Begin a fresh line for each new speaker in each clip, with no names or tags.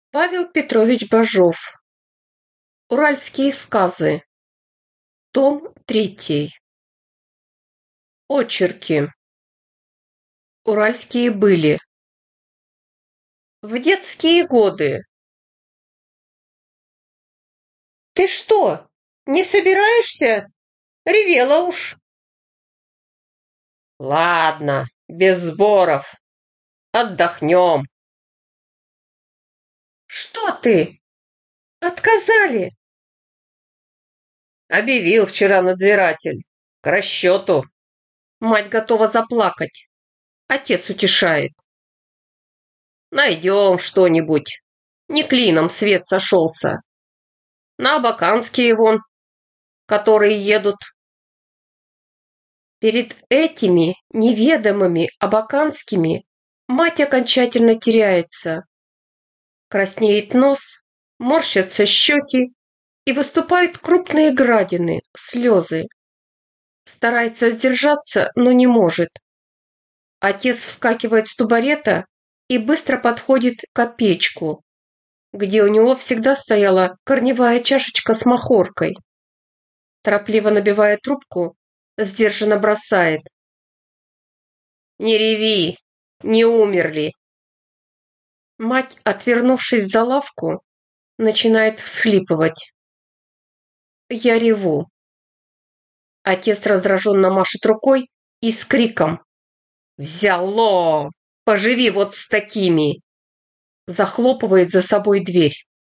Павел Петрович Бажов. Уральские сказы. Том 3. Очерки. Уральские были. В детские годы. Ты что, не собираешься? Ревела уж. Ладно, без сборов. Отдохнем. Что ты? Отказали. Объявил вчера надзиратель. К расчету. Мать готова заплакать. Отец утешает. Найдем что-нибудь. Не клином свет сошелся. На абаканские вон, которые едут. Перед этими неведомыми абаканскими мать окончательно теряется. Краснеет нос, морщатся щеки и выступают крупные градины, слезы. Старается сдержаться, но не может. Отец вскакивает с тубарета и быстро подходит к печку, где у него всегда стояла корневая чашечка с махоркой. Торопливо набивая трубку, сдержанно бросает. «Не реви, не умерли!» Мать, отвернувшись за лавку, начинает всхлипывать. Я реву. Отец раздраженно машет рукой и с криком «Взяло! Поживи вот с такими!» захлопывает за собой дверь.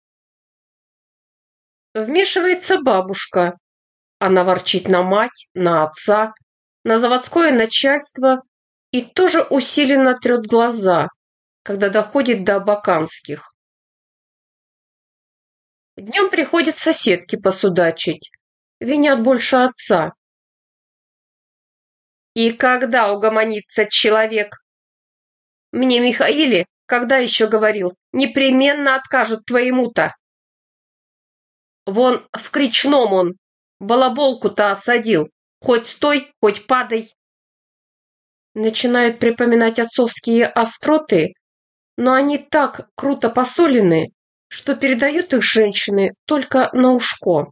Вмешивается бабушка. Она ворчит на мать, на отца, на заводское начальство и тоже усиленно трет глаза, когда доходит до абаканских. Днем приходят соседки посудачить, винят больше отца. И когда угомонится человек? Мне Михаиле, когда еще говорил, непременно откажут твоему-то. Вон в Кричном он балаболку-то осадил, хоть стой, хоть падай. Начинают припоминать отцовские остроты, но они так круто посолены, что передают их женщины только на ушко.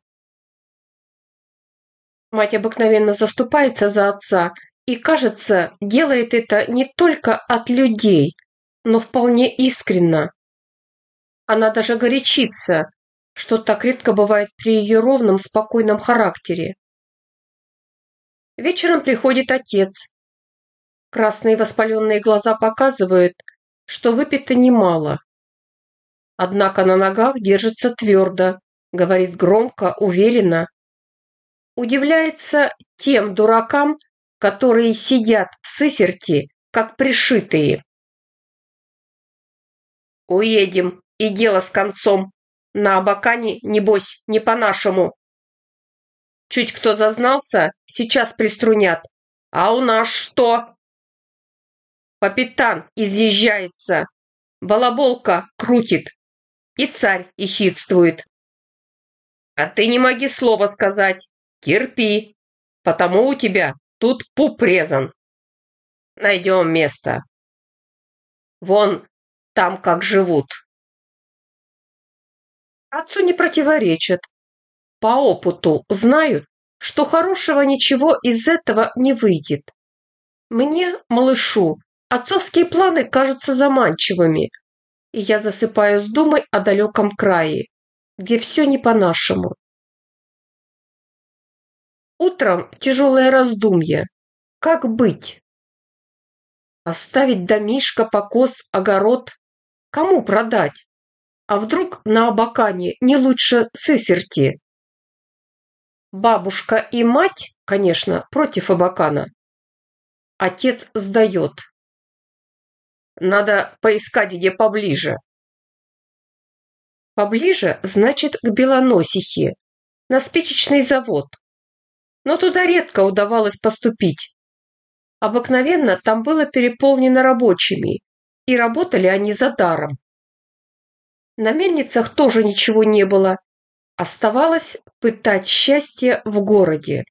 Мать обыкновенно заступается за отца и, кажется, делает это не только от людей, но вполне искренно. Она даже горячится, что так редко бывает при ее ровном, спокойном характере. Вечером приходит отец. Красные воспаленные глаза показывают, что выпито немало. Однако на ногах держится твердо, говорит громко, уверенно. Удивляется тем дуракам, которые сидят сысерти, как пришитые. Уедем, и дело с концом. На Абакане, небось, не по-нашему. Чуть кто зазнался, сейчас приструнят. А у нас что? Капитан изъезжается. Балаболка крутит. И царь ехидствует. А ты не моги слова сказать. Терпи, потому у тебя тут пуп резан. Найдем место. Вон там как живут. Отцу не противоречат. По опыту знают, что хорошего ничего из этого не выйдет. Мне, малышу, отцовские планы кажутся заманчивыми, и я засыпаю с думой о далеком крае, где все не по-нашему. Утром тяжелое раздумье. Как быть? Оставить домишко, покос, огород? Кому продать? А вдруг на Абакане не лучше сысерти? Бабушка и мать, конечно, против Абакана. Отец сдает. Надо поискать где поближе. Поближе, значит, к Белоносихе, на спичечный завод. Но туда редко удавалось поступить. Обыкновенно там было переполнено рабочими, и работали они за даром. На мельницах тоже ничего не было. Оставалось пытать счастье в городе.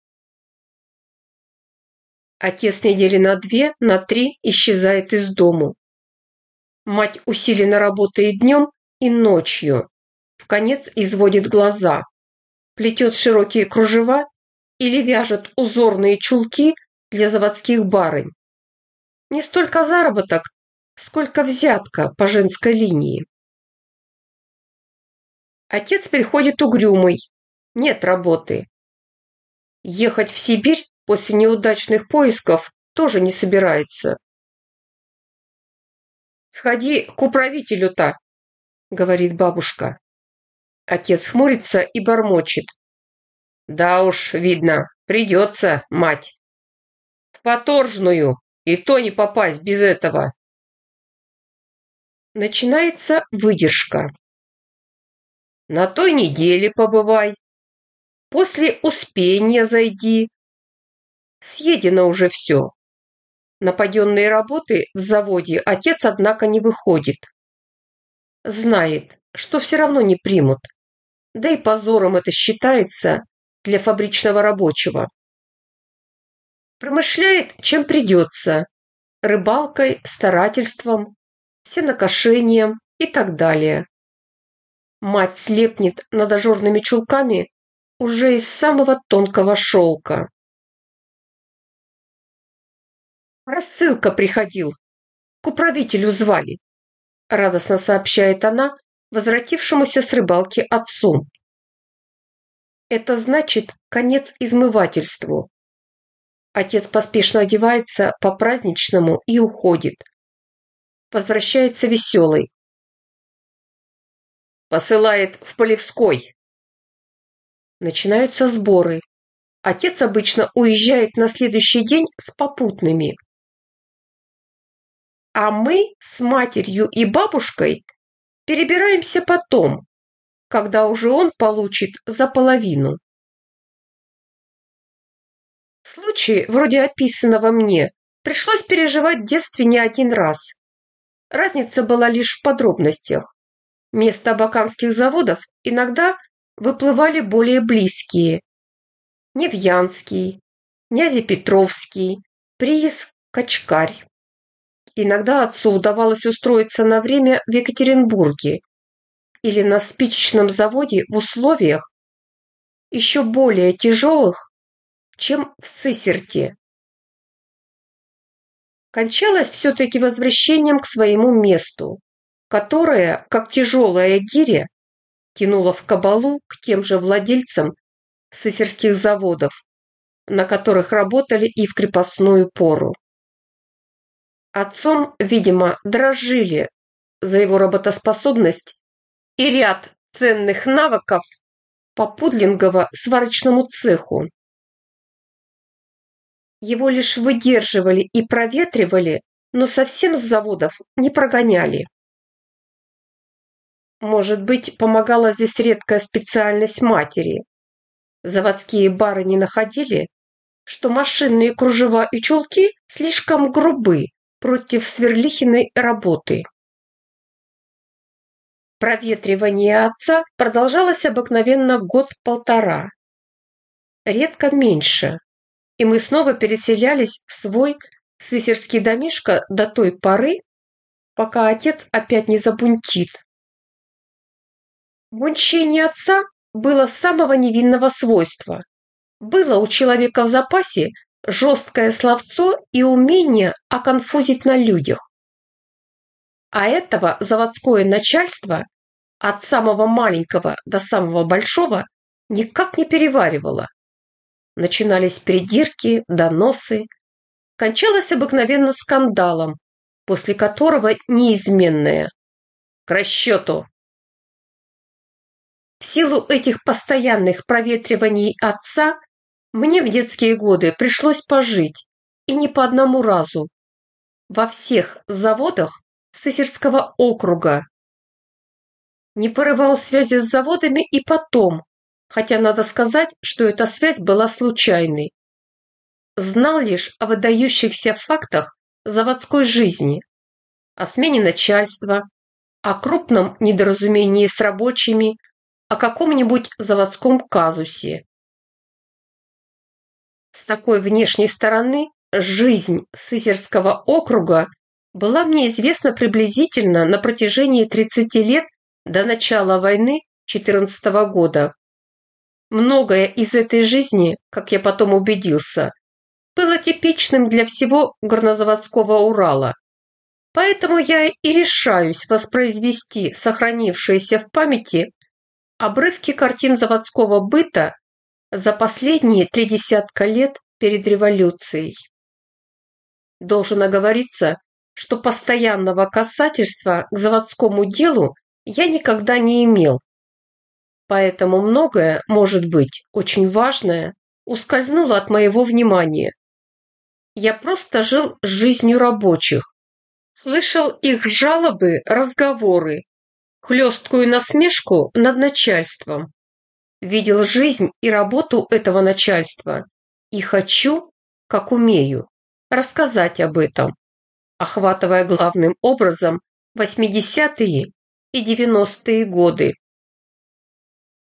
Отец недели на 2, на 3 исчезает из дому. Мать усиленно работает днем и ночью, вконец изводит глаза, плетет широкие кружева или вяжет узорные чулки для заводских барынь. Не столько заработок, сколько взятка по женской линии. Отец приходит угрюмый, нет работы. Ехать в Сибирь после неудачных поисков тоже не собирается. «Сходи к управителю-то», — говорит бабушка. Отец хмурится и бормочет. «Да уж, видно, придется, мать. В Поторжную, и то не попасть без этого». Начинается выдержка. «На той неделе побывай. После Успения зайди. Съедено уже все». На паденные работы в заводе отец, однако, не выходит. Знает, что все равно не примут. Да и позором это считается для фабричного рабочего. Промышляет, чем придется. Рыбалкой, старательством, сенокошением и так далее. Мать слепнет над ажурными чулками уже из самого тонкого шелка. «Рассылка приходил. К управителю звали», — радостно сообщает она возвратившемуся с рыбалки отцу. Это значит конец измывательству. Отец поспешно одевается по-праздничному и уходит. Возвращается веселый. Посылает в Полевской. Начинаются сборы. Отец обычно уезжает на следующий день с попутными. А мы с матерью и бабушкой перебираемся потом, когда уже он получит за половину. Случай, вроде описанного мне, пришлось переживать в детстве не один раз. Разница была лишь в подробностях. Вместо абаканских заводов иногда выплывали более близкие. Невьянский, Нязепетровский, прииск Качкарь. Иногда отцу удавалось устроиться на время в Екатеринбурге или на спичечном заводе в условиях еще более тяжелых, чем в Сысерте. Кончалось все-таки возвращением к своему месту, которое, как тяжелая гиря, тянуло в кабалу к тем же владельцам сысерских заводов, на которых работали и в крепостную пору. Отцом, видимо, дрожили за его работоспособность и ряд ценных навыков по пудлингово-сварочному цеху. Его лишь выдерживали и проветривали, но совсем с заводов не прогоняли. Может быть, помогала здесь редкая специальность матери. Заводские барыни находили, что машинные кружева и чулки слишком грубы против Сверлихиной работы. Проветривание отца продолжалось обыкновенно год-полтора, редко меньше, и мы снова переселялись в свой сысерский домишко до той поры, пока отец опять не забунтит. Бунчение отца было самого невинного свойства. Было у человека в запасе жесткое словцо и умение оконфузить на людях. А этого заводское начальство от самого маленького до самого большого никак не переваривало. Начинались придирки, доносы. Кончалось обыкновенно скандалом, после которого неизменное «к расчету». В силу этих постоянных проветриваний отца мне в детские годы пришлось пожить, и не по одному разу, во всех заводах Сысерского округа. Не порывал связи с заводами и потом, хотя надо сказать, что эта связь была случайной. Знал лишь о выдающихся фактах заводской жизни, о смене начальства, о крупном недоразумении с рабочими, о каком-нибудь заводском казусе. С такой внешней стороны жизнь Сысерского округа была мне известна приблизительно на протяжении 30 лет до начала войны 14 года. Многое из этой жизни, как я потом убедился, было типичным для всего горнозаводского Урала. Поэтому я и решаюсь воспроизвести сохранившиеся в памяти обрывки картин заводского быта за последние 30 лет перед революцией. Должен оговориться, что постоянного касательства к заводскому делу я никогда не имел. Поэтому многое, может быть, очень важное, ускользнуло от моего внимания. Я просто жил жизнью рабочих, слышал их жалобы, разговоры, хлесткую насмешку над начальством, видел жизнь и работу этого начальства и хочу, как умею, рассказать об этом, охватывая главным образом 80-е и 90-е годы.